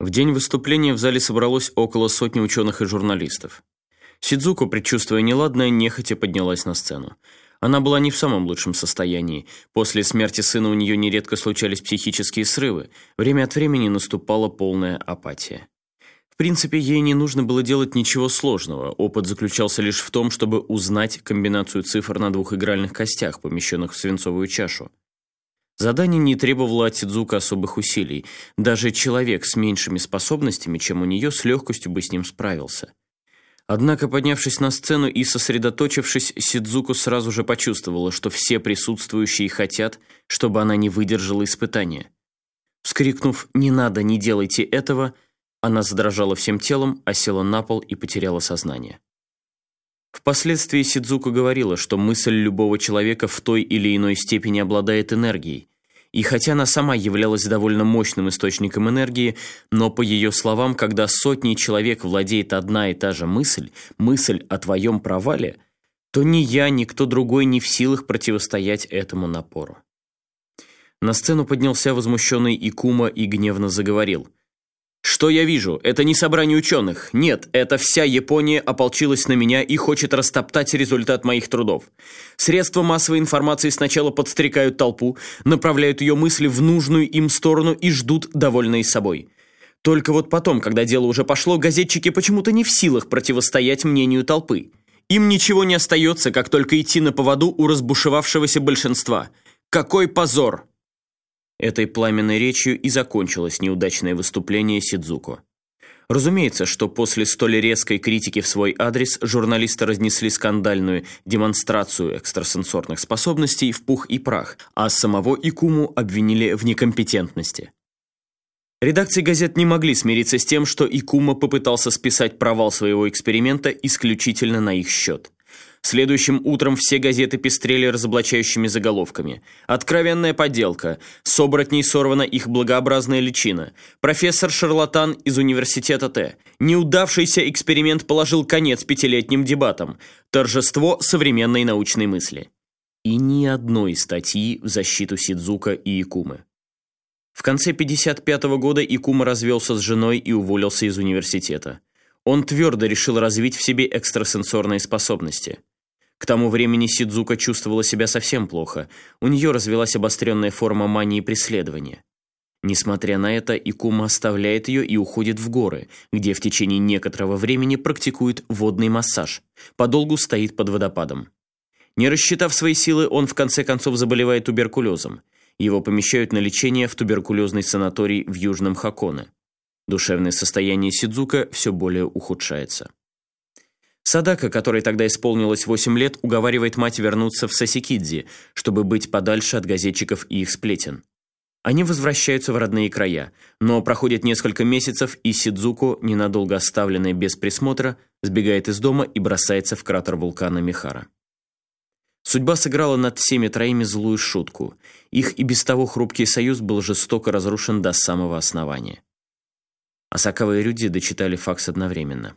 В день выступления в зале собралось около сотни ученых и журналистов. Сидзуко, предчувствуя неладное, нехотя поднялась на сцену. Она была не в самом лучшем состоянии. После смерти сына у нее нередко случались психические срывы. Время от времени наступала полная апатия. В принципе, ей не нужно было делать ничего сложного. Опыт заключался лишь в том, чтобы узнать комбинацию цифр на двух игральных костях, помещенных в свинцовую чашу. Задание не требовало от Сидзуко особых усилий. Даже человек с меньшими способностями, чем у нее, с легкостью бы с ним справился. Однако, поднявшись на сцену и сосредоточившись, Сидзуко сразу же почувствовала, что все присутствующие хотят, чтобы она не выдержала испытания. Вскрикнув «Не надо, не делайте этого!», она задрожала всем телом, осела на пол и потеряла сознание. Впоследствии Сидзуко говорила, что мысль любого человека в той или иной степени обладает энергией. И хотя она сама являлась довольно мощным источником энергии, но, по ее словам, когда сотней человек владеет одна и та же мысль о твоем провале, то ни я, ни кто другой не в силах противостоять этому напору. На сцену поднялся возмущенный Икума и гневно заговорил. «Что я вижу? Это не собрание ученых. Нет, это вся Япония ополчилась на меня и хочет растоптать результат моих трудов. Средства массовой информации сначала подстрекают толпу, направляют ее мысли в нужную им сторону и ждут, довольные собой. Только вот потом, когда дело уже пошло, газетчики почему-то не в силах противостоять мнению толпы. Им ничего не остается, как только идти на поводу у разбушевавшегося большинства. Какой позор!» Этой пламенной речью и закончилось неудачное выступление Сидзуко. Разумеется, что после столь резкой критики в свой адрес журналисты разнесли скандальную демонстрацию экстрасенсорных способностей в пух и прах, а самого Икуму обвинили в некомпетентности. Редакции газет не могли смириться с тем, что Икума попытался списать провал своего эксперимента исключительно на их счет. Следующим утром все газеты пестрели разоблачающими заголовками. «Откровенная подделка», «С оборотней сорвана их благообразная личина», «Профессор-шарлатан из университета Т», «Неудавшийся эксперимент положил конец пятилетним дебатам», «Торжество современной научной мысли». И ни одной статьи в защиту Сидзуко и Икумы. В конце 1955 года Икума развелся с женой и уволился из университета. Он твердо решил развить в себе экстрасенсорные способности. К тому времени Сидзуко чувствовала себя совсем плохо, у нее развилась обостренная форма мании преследования. Несмотря на это, Икума оставляет ее и уходит в горы, где в течение некоторого времени практикует водный массаж, подолгу стоит под водопадом. Не рассчитав свои силы, он в конце концов заболевает туберкулезом. Его помещают на лечение в туберкулезный санаторий в Южном Хоконе. Душевное состояние Сидзуко все более ухудшается. Садака, которой тогда исполнилось 8 лет, уговаривает мать вернуться в Сасикидзи, чтобы быть подальше от газетчиков и их сплетен. Они возвращаются в родные края, но проходит несколько месяцев, и Сидзуко, ненадолго оставленная без присмотра, сбегает из дома и бросается в кратер вулкана Михара. Судьба сыграла над всеми троими злую шутку. Их и без того хрупкий союз был жестоко разрушен до самого основания. Асакава и Рюдзи дочитали факс одновременно.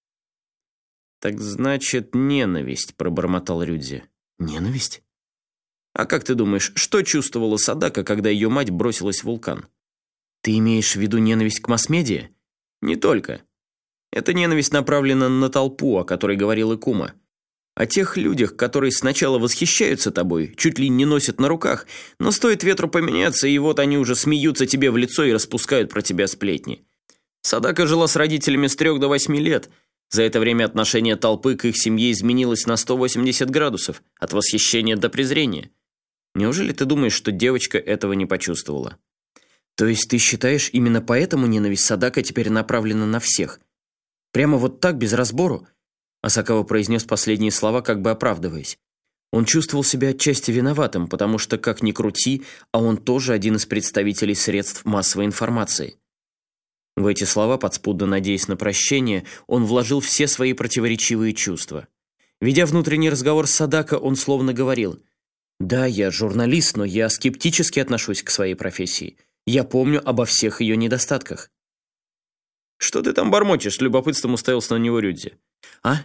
«Так значит, ненависть», — пробормотал Рюдзи. «Ненависть? А как ты думаешь, что чувствовала Садака, когда ее мать бросилась в вулкан?» «Ты имеешь в виду ненависть к масс-медиа?» «Не только. Эта ненависть направлена на толпу, о которой говорил Икума. О тех людях, которые сначала восхищаются тобой, чуть ли не носят на руках, но стоит ветру поменяться, и вот они уже смеются тебе в лицо и распускают про тебя сплетни. Садака жила с родителями с 3 до 8 лет. За это время отношение толпы к их семье изменилось на 180 градусов, от восхищения до презрения. Неужели ты думаешь, что девочка этого не почувствовала?» «То есть ты считаешь, именно поэтому ненависть Садака теперь направлена на всех? Прямо вот так, без разбору?» Асакава произнес последние слова, как бы оправдываясь. Он чувствовал себя отчасти виноватым, потому что, как ни крути, а он тоже один из представителей средств массовой информации. В эти слова, подспудно надеясь на прощение, он вложил все свои противоречивые чувства. Ведя внутренний разговор с Садака, он словно говорил: «Да, я журналист, но я скептически отношусь к своей профессии. Я помню обо всех ее недостатках». «Что ты там бормочешь?» — с любопытством уставился на него Рюдзи. «А?»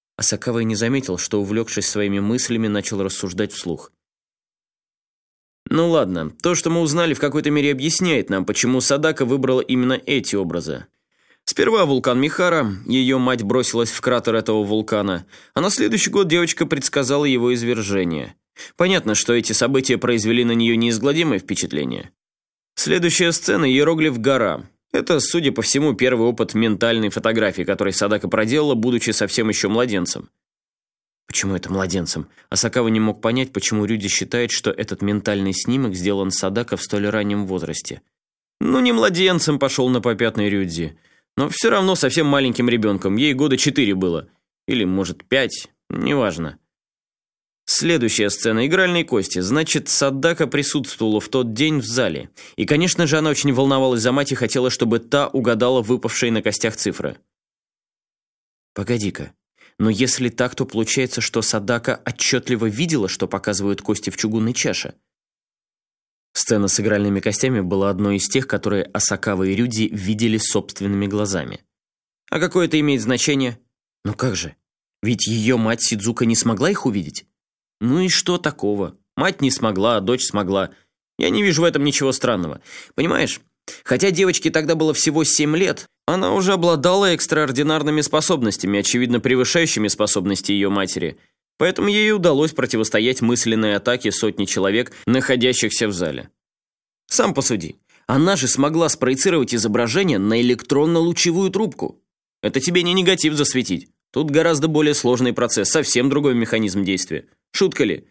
Асакава и не заметил, что, увлекшись своими мыслями, начал рассуждать вслух. Ну ладно, то, что мы узнали, в какой-то мере объясняет нам, почему Садака выбрала именно эти образы. Сперва вулкан Михара, ее мать бросилась в кратер этого вулкана, а на следующий год девочка предсказала его извержение. Понятно, что эти события произвели на нее неизгладимое впечатление. Следующая сцена – иероглиф «Гора». Это, судя по всему, первый опыт ментальной фотографии, который Садака проделала, будучи совсем еще младенцем. Почему это младенцем? Асакава не мог понять, почему Рюди считает, что этот ментальный снимок сделан Садака в столь раннем возрасте. Ну, не младенцем пошел на попятный Рюди, но все равно совсем маленьким ребенком, ей года 4 было. Или, может, 5, неважно. Следующая сцена – игральные кости. Значит, Садака присутствовала в тот день в зале. И, конечно же, она очень волновалась за мать и хотела, чтобы та угадала выпавшие на костях цифры. Погоди-ка. Но если так, то получается, что Садака отчетливо видела, что показывают кости в чугунной чаше. Сцена с игральными костями была одной из тех, которые Асакава и Рюди видели собственными глазами. А какое это имеет значение? Ну как же? Ведь ее мать Сидзука не смогла их увидеть. Ну и что такого? Мать не смогла, а дочь смогла. Я не вижу в этом ничего странного. Понимаешь? Хотя девочке тогда было всего 7 лет, она уже обладала экстраординарными способностями, очевидно превышающими способности ее матери. Поэтому ей удалось противостоять мысленной атаке сотни человек, находящихся в зале. Сам посуди. Она же смогла спроецировать изображение на электронно-лучевую трубку. Это тебе не негатив засветить. Тут гораздо более сложный процесс, совсем другой механизм действия. Шутка ли?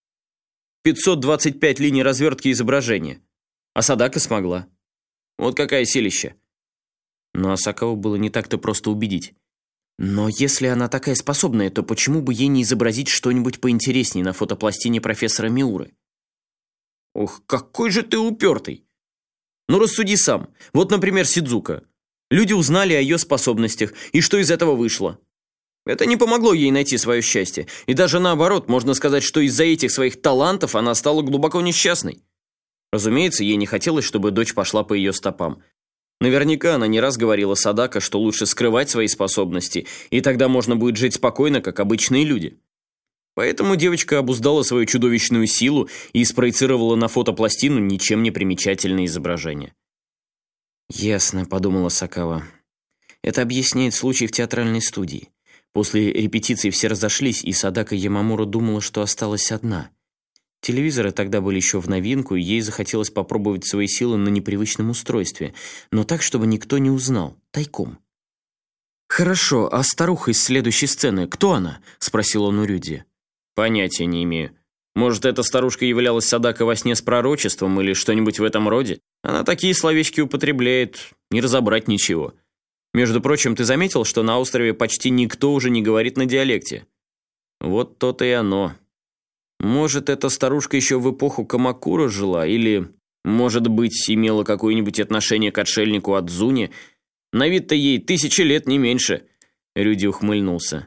525 линий развертки изображения. А Садака смогла. Вот какая силища. Но Асакаву было не так-то просто убедить. Но если она такая способная, то почему бы ей не изобразить что-нибудь поинтереснее на фотопластине профессора Миуры? Ох, какой же ты упертый. Ну рассуди сам. Вот, например, Сидзука. Люди узнали о ее способностях, и что из этого вышло? Это не помогло ей найти свое счастье. И даже наоборот, можно сказать, что из-за этих своих талантов она стала глубоко несчастной. Разумеется, ей не хотелось, чтобы дочь пошла по ее стопам. Наверняка она не раз говорила Садака, что лучше скрывать свои способности, и тогда можно будет жить спокойно, как обычные люди. Поэтому девочка обуздала свою чудовищную силу и спроецировала на фотопластину ничем не примечательное изображение. «Ясно», — подумала Сакава. «Это объясняет случай в театральной студии. После репетиции все разошлись, и Садака Ямамура думала, что осталась одна. Телевизоры тогда были еще в новинку, и ей захотелось попробовать свои силы на непривычном устройстве, но так, чтобы никто не узнал, тайком. «Хорошо, а старуха из следующей сцены, кто она?» – спросил он у Рюди. «Понятия не имею. Может, эта старушка являлась Садака во сне с пророчеством или что-нибудь в этом роде? Она такие словечки употребляет, не разобрать ничего. Между прочим, ты заметил, что на острове почти никто уже не говорит на диалекте? Вот то-то и оно. Может, эта старушка еще в эпоху Камакура жила, или, может быть, имела какое-нибудь отношение к отшельнику Адзуни? На вид-то ей 1000 лет, не меньше». Рюди ухмыльнулся.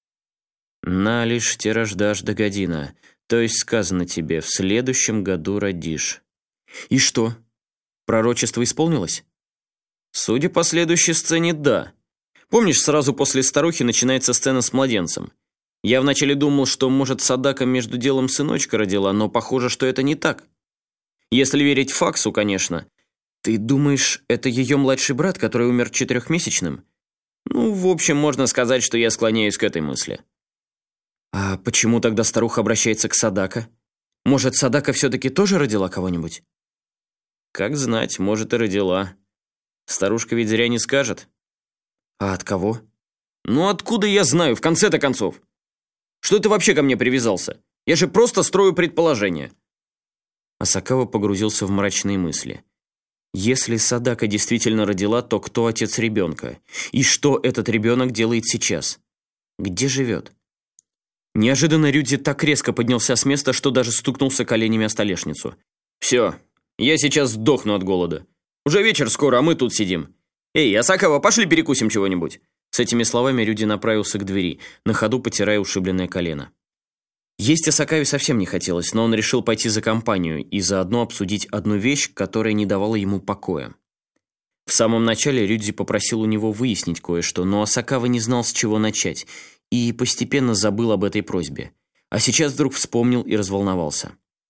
«На лишь те рождашь до година. То есть сказано тебе, в следующем году родишь». «И что? Пророчество исполнилось?» «Судя по следующей сцене, да. Помнишь, сразу после старухи начинается сцена с младенцем? Я вначале думал, что, может, Садака между делом сыночка родила, но похоже, что это не так. Если верить факсу, конечно. Ты думаешь, это ее младший брат, который умер 4-месячным? Ну, в общем, можно сказать, что я склоняюсь к этой мысли». «А почему тогда старуха обращается к Садака? Может, Садака все-таки тоже родила кого-нибудь?» «Как знать, может, и родила. Старушка ведь зря не скажет». «А от кого?» «Ну, откуда я знаю, в конце-то концов? Что ты вообще ко мне привязался? Я же просто строю предположения». Асакава погрузился в мрачные мысли. Если Садака действительно родила, то кто отец ребенка? И что этот ребенок делает сейчас? Где живет? Неожиданно Рюди так резко поднялся с места, что даже стукнулся коленями о столешницу. «Все, я сейчас сдохну от голода. Уже вечер скоро, а мы тут сидим. Эй, Асакава, пошли перекусим чего-нибудь». С этими словами Рюди направился к двери, на ходу потирая ушибленное колено. Есть Асакаве совсем не хотелось, но он решил пойти за компанию и заодно обсудить одну вещь, которая не давала ему покоя. В самом начале Рюди попросил у него выяснить кое-что, но Асакава не знал, с чего начать, и постепенно забыл об этой просьбе. А сейчас вдруг вспомнил и разволновался.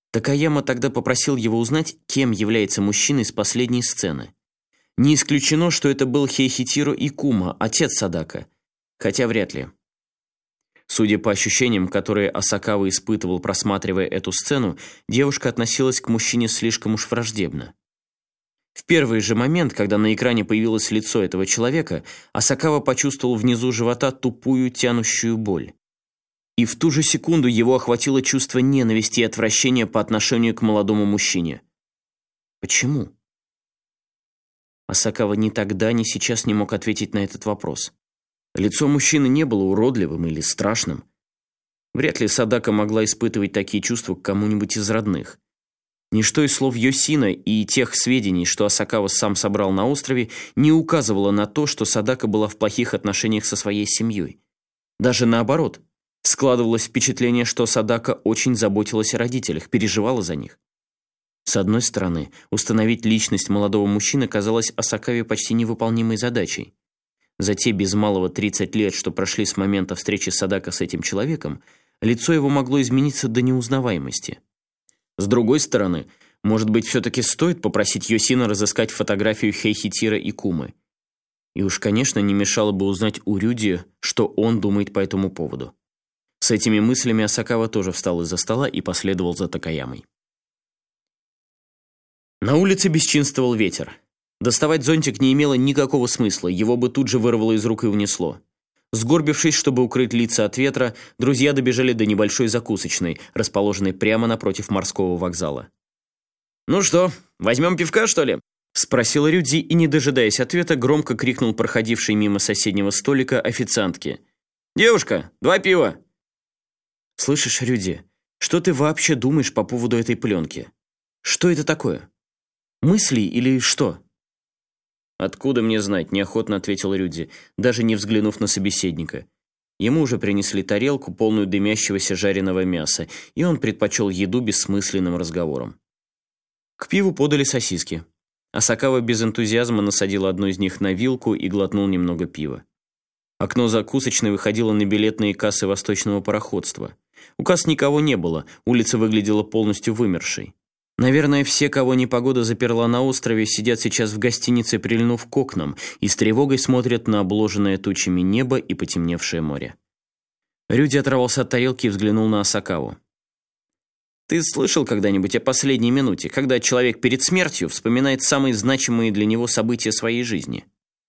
Такаяма тогда попросил его узнать, кем является мужчина из последней сцены. Не исключено, что это был Хейхитиро Икума, отец Садака, хотя вряд ли. Судя по ощущениям, которые Асакава испытывал, просматривая эту сцену, девушка относилась к мужчине слишком уж враждебно. В первый же момент, когда на экране появилось лицо этого человека, Асакава почувствовал внизу живота тупую тянущую боль. И в ту же секунду его охватило чувство ненависти и отвращения по отношению к молодому мужчине. Почему? Асакава ни тогда, ни сейчас не мог ответить на этот вопрос. Лицо мужчины не было уродливым или страшным. Вряд ли Садака могла испытывать такие чувства к кому-нибудь из родных. Ничто из слов Йосина и тех сведений, что Асакава сам собрал на острове, не указывало на то, что Садака была в плохих отношениях со своей семьей. Даже наоборот, складывалось впечатление, что Садака очень заботилась о родителях, переживала за них. С одной стороны, установить личность молодого мужчины казалось Асакаве почти невыполнимой задачей. За те без малого 30 лет, что прошли с момента встречи Садака с этим человеком, лицо его могло измениться до неузнаваемости. С другой стороны, может быть, все-таки стоит попросить Йосина разыскать фотографию Хейхитиро Икумы. И уж, конечно, не мешало бы узнать у Рюди, что он думает по этому поводу. С этими мыслями Асакава тоже встал из-за стола и последовал за Такаямой. На улице бесчинствовал ветер. Доставать зонтик не имело никакого смысла, его бы тут же вырвало из рук и унесло. Сгорбившись, чтобы укрыть лица от ветра, друзья добежали до небольшой закусочной, расположенной прямо напротив морского вокзала. «Ну что, возьмем пивка, что ли?» – спросил Рюдзи и, не дожидаясь ответа, громко крикнул проходившей мимо соседнего столика официантке. «Девушка, 2 пива!» «Слышишь, Рюдзи, что ты вообще думаешь по поводу этой пленки? Что это такое? Мысли или что?» «Откуда мне знать?» – неохотно ответил Рюдзи, даже не взглянув на собеседника. Ему уже принесли тарелку, полную дымящегося жареного мяса, и он предпочел еду бессмысленным разговором. К пиву подали сосиски. Асакава без энтузиазма насадил одну из них на вилку и глотнул немного пива. Окно закусочной выходило на билетные кассы восточного пароходства. У касс никого не было, улица выглядела полностью вымершей. Наверное, все, кого непогода заперла на острове, сидят сейчас в гостинице, прильнув к окнам, и с тревогой смотрят на обложенное тучами небо и потемневшее море. Рюдзи оторвался от тарелки и взглянул на Асакаву. «Ты слышал когда-нибудь о последней минуте, когда человек перед смертью вспоминает самые значимые для него события своей жизни?»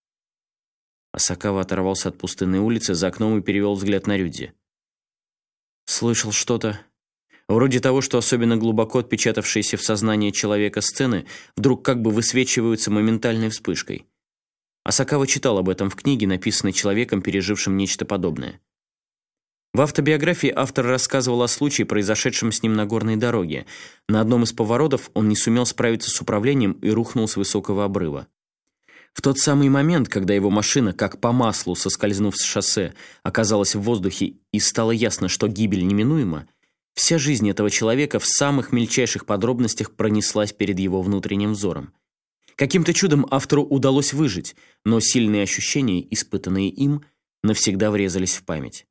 Асакава оторвался от пустынной улицы за окном и перевел взгляд на Рюдзи. «Слышал что-то. Вроде того, что особенно глубоко отпечатавшиеся в сознании человека сцены вдруг как бы высвечиваются моментальной вспышкой. Асакава читал об этом в книге, написанной человеком, пережившим нечто подобное. В автобиографии автор рассказывал о случае, произошедшем с ним на горной дороге. На одном из поворотов он не сумел справиться с управлением и рухнул с высокого обрыва. В тот самый момент, когда его машина, как по маслу, соскользнув с шоссе, оказалась в воздухе и стало ясно, что гибель неминуема, вся жизнь этого человека в самых мельчайших подробностях пронеслась перед его внутренним взором. Каким-то чудом автору удалось выжить, но сильные ощущения, испытанные им, навсегда врезались в память.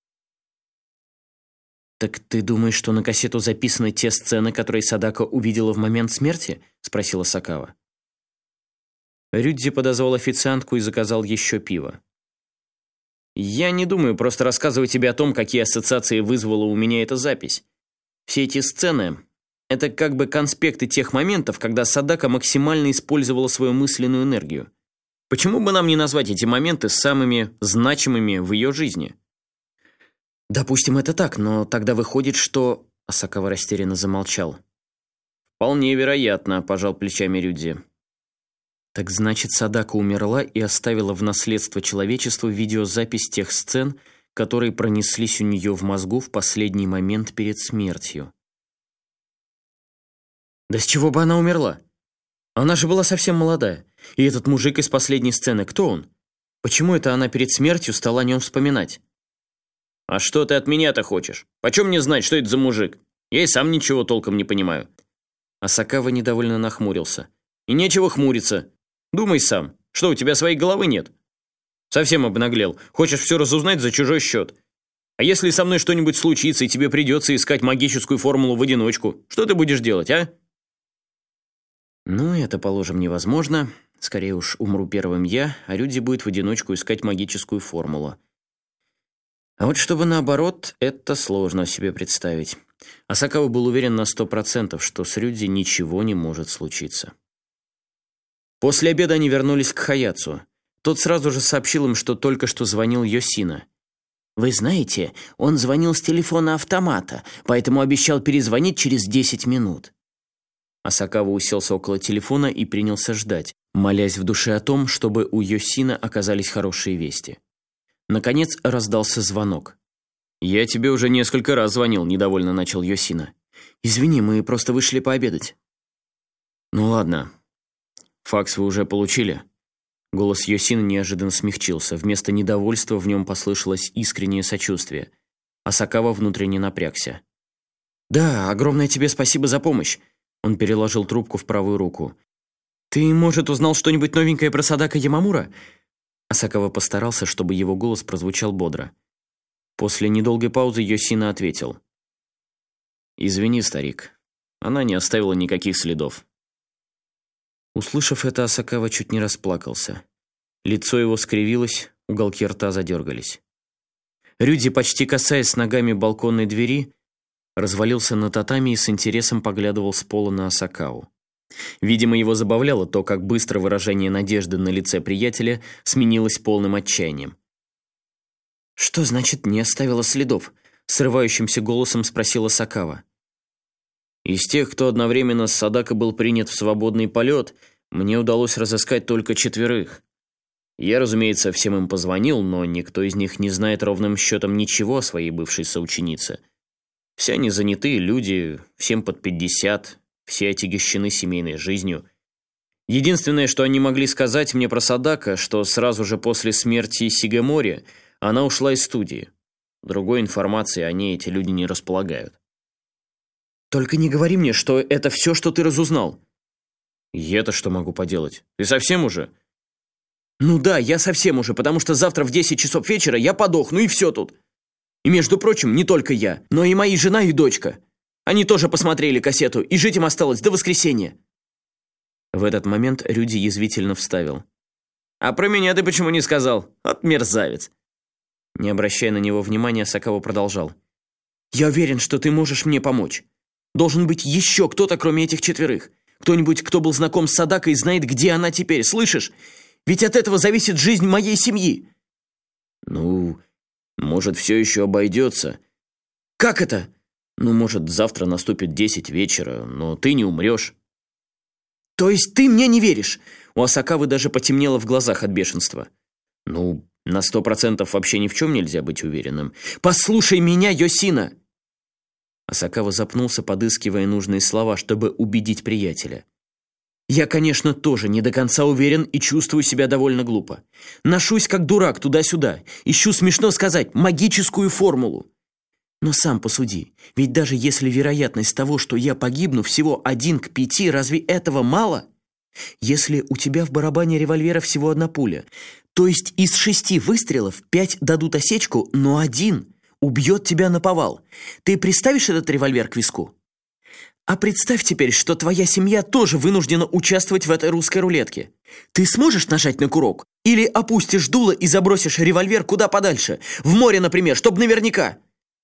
«Так ты думаешь, что на кассету записаны те сцены, которые Садака увидела в момент смерти?» – спросила Сакава. Рюдзи подозвал официантку и заказал еще пиво. «Я не думаю просто рассказывать тебе о том, какие ассоциации вызвала у меня эта запись. Все эти сцены – это как бы конспекты тех моментов, когда Садака максимально использовала свою мысленную энергию. Почему бы нам не назвать эти моменты самыми значимыми в ее жизни?» «Допустим, это так, но тогда выходит, что...» Асакава растерянно замолчал. «Вполне вероятно», – пожал плечами Рюдзи. «Так значит, Садака умерла и оставила в наследство человечеству видеозапись тех сцен, которые пронеслись у нее в мозгу в последний момент перед смертью». «Да с чего бы она умерла? Она же была совсем молодая. И этот мужик из последней сцены, кто он? Почему это она перед смертью стала о нем вспоминать?» «А что ты от меня-то хочешь? Почем мне знать, что это за мужик? Я и сам ничего толком не понимаю». Асакава недовольно нахмурился. «И нечего хмуриться. Думай сам. Что, у тебя своей головы нет? Совсем обнаглел. Хочешь все разузнать за чужой счет. А если со мной что-нибудь случится, и тебе придется искать магическую формулу в одиночку, что ты будешь делать, а?» «Ну, это, положим, невозможно. Скорее уж умру первым я, а Рюди будет в одиночку искать магическую формулу. А вот чтобы наоборот, это сложно себе представить». Асакава был уверен на 100%, что с Рюди ничего не может случиться. После обеда они вернулись к Хаяцу. Тот сразу же сообщил им, что только что звонил Йосина. «Вы знаете, он звонил с телефона автомата, поэтому обещал перезвонить через 10 минут». Асакава уселся около телефона и принялся ждать, молясь в душе о том, чтобы у Йосина оказались хорошие вести. Наконец раздался звонок. «Я тебе уже несколько раз звонил», — недовольно начал Йосина. «Извини, мы просто вышли пообедать». «Ну ладно. Факс вы уже получили?» Голос Йосина неожиданно смягчился. Вместо недовольства в нем послышалось искреннее сочувствие. Асакава внутренне напрягся. «Да, огромное тебе спасибо за помощь». Он переложил трубку в правую руку. «Ты, может, узнал что-нибудь новенькое про Садака Ямамура?» Асакава постарался, чтобы его голос прозвучал бодро. После недолгой паузы Йосина ответил. «Извини, старик, она не оставила никаких следов». Услышав это, Асакава чуть не расплакался. Лицо его скривилось, уголки рта задергались. Рюди, почти касаясь ногами балконной двери, развалился на татами и с интересом поглядывал с пола на Асакаву. Видимо, его забавляло то, как быстро выражение надежды на лице приятеля сменилось полным отчаянием. «Что значит «не оставила следов»?» — срывающимся голосом спросила Асакава. «Из тех, кто одновременно с Садака был принят в свободный полет, мне удалось разыскать только 4. Я, разумеется, всем им позвонил, но никто из них не знает ровным счетом ничего о своей бывшей соученице. Все они занятые люди, всем под 50, все отягощены семейной жизнью. Единственное, что они могли сказать мне про Садака, что сразу же после смерти Сигамори она ушла из студии. Другой информации о ней эти люди не располагают». «Только не говори мне, что это все, что ты разузнал». «Я-то что могу поделать? Ты совсем уже?» «Ну да, я совсем уже, потому что завтра в 10 часов вечера я подохну, и все тут. И, между прочим, не только я, но и моя жена и дочка. Они тоже посмотрели кассету, и жить им осталось до воскресенья». В этот момент Рюди язвительно вставил. «А про меня ты почему не сказал? От мерзавец». Не обращая на него внимания, Асакава продолжал. «Я уверен, что ты можешь мне помочь. Должен быть еще кто-то, кроме этих 4. Кто-нибудь, кто был знаком с Садакой и знает, где она теперь, слышишь? Ведь от этого зависит жизнь моей семьи». «Ну, может, все еще обойдется». «Как это?» «Ну, может, завтра наступит 10 вечера, но ты не умрешь». «То есть ты мне не веришь?» У Асакавы даже потемнело в глазах от бешенства. «Ну, на 100% вообще ни в чем нельзя быть уверенным». «Послушай меня, Йосина!» Асакава запнулся, подыскивая нужные слова, чтобы убедить приятеля. «Я, конечно, тоже не до конца уверен и чувствую себя довольно глупо. Ношусь как дурак туда-сюда, ищу, смешно сказать, магическую формулу. Но сам посуди, ведь даже если вероятность того, что я погибну, всего 1 к 5, разве этого мало? Если у тебя в барабане револьвера всего 1 пуля, то есть из 6 выстрелов 5 дадут осечку, но 1 убьет тебя наповал. Ты приставишь этот револьвер к виску? А представь теперь, что твоя семья тоже вынуждена участвовать в этой русской рулетке. Ты сможешь нажать на курок? Или опустишь дуло и забросишь револьвер куда подальше? В море, например, чтобы наверняка?»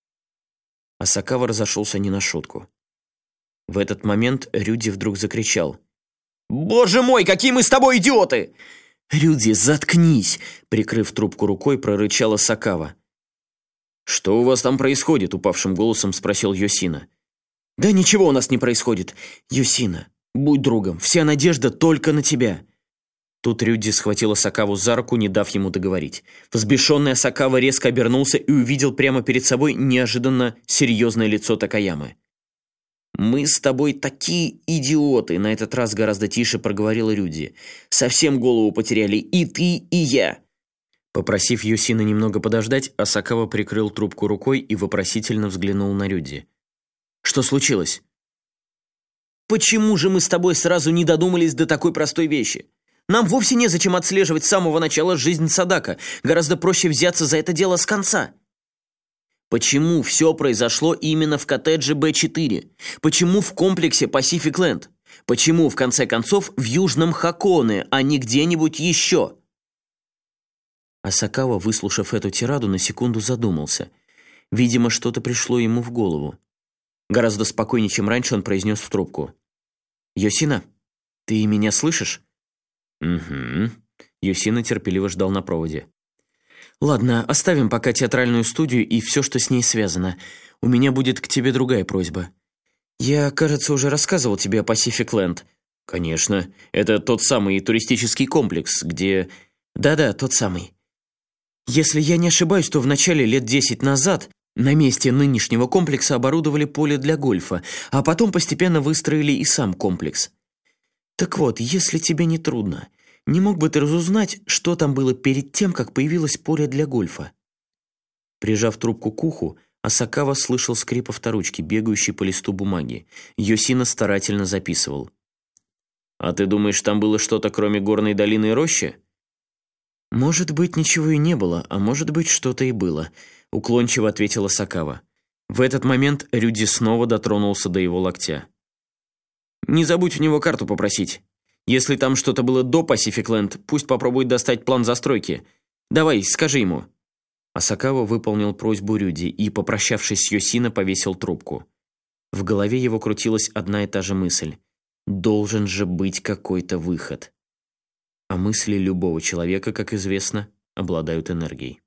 Асакава разошелся не на шутку. В этот момент Рюди вдруг закричал. «Боже мой, какие мы с тобой идиоты!» «Рюди, заткнись!» — прикрыв трубку рукой, прорычала Асакава. «Что у вас там происходит?» — упавшим голосом спросил Йосина. «Да ничего у нас не происходит. Йосина, будь другом, вся надежда только на тебя». Тут Рюди схватил Асакаву за руку, не дав ему договорить. Взбешенный Асакава резко обернулся и увидел прямо перед собой неожиданно серьезное лицо Такаямы. «Мы с тобой такие идиоты!» — на этот раз гораздо тише проговорил Рюди. «Совсем голову потеряли и ты, и я!» Попросив Йосина немного подождать, Асакава прикрыл трубку рукой и вопросительно взглянул на Рюди. «Что случилось?» «Почему же мы с тобой сразу не додумались до такой простой вещи? Нам вовсе незачем отслеживать с самого начала жизнь Садака. Гораздо проще взяться за это дело с конца». Почему все произошло именно в коттедже Б4? Почему в комплексе Pacific Land? Почему, в конце концов, в Южном Хаконе, а не где-нибудь еще? Асакава, выслушав эту тираду, на секунду задумался. Видимо, что-то пришло ему в голову. Гораздо спокойнее, чем раньше, он произнес в трубку. «Йосина, ты меня слышишь?» «Угу». Йосина терпеливо ждал на проводе. «Ладно, оставим пока театральную студию и все, что с ней связано. У меня будет к тебе другая просьба. Я, кажется, уже рассказывал тебе о Pacific Land». «Конечно. Это тот самый туристический комплекс, где...» «Да-да, тот самый. Если я не ошибаюсь, то в начале лет 10 назад на месте нынешнего комплекса оборудовали поле для гольфа, а потом постепенно выстроили и сам комплекс. Так вот, если тебе не трудно, не мог бы ты разузнать, что там было перед тем, как появилось поле для гольфа?» Прижав трубку к уху, Асакава слышал скрип авторучки, бегающей по листу бумаги. Йосина старательно записывал. «А ты думаешь, там было что-то, кроме горной долины и рощи?» «Может быть, ничего и не было, а может быть, что-то и было», — уклончиво ответила Асакава. В этот момент Рюди снова дотронулся до его локтя. «Не забудь у него карту попросить. Если там что-то было до Pacific Land, пусть попробует достать план застройки. Давай, скажи ему». Асакава выполнил просьбу Рюди и, попрощавшись с Йосино, повесил трубку. В голове его крутилась одна и та же мысль. Должен же быть какой-то выход. А мысли любого человека, как известно, обладают энергией.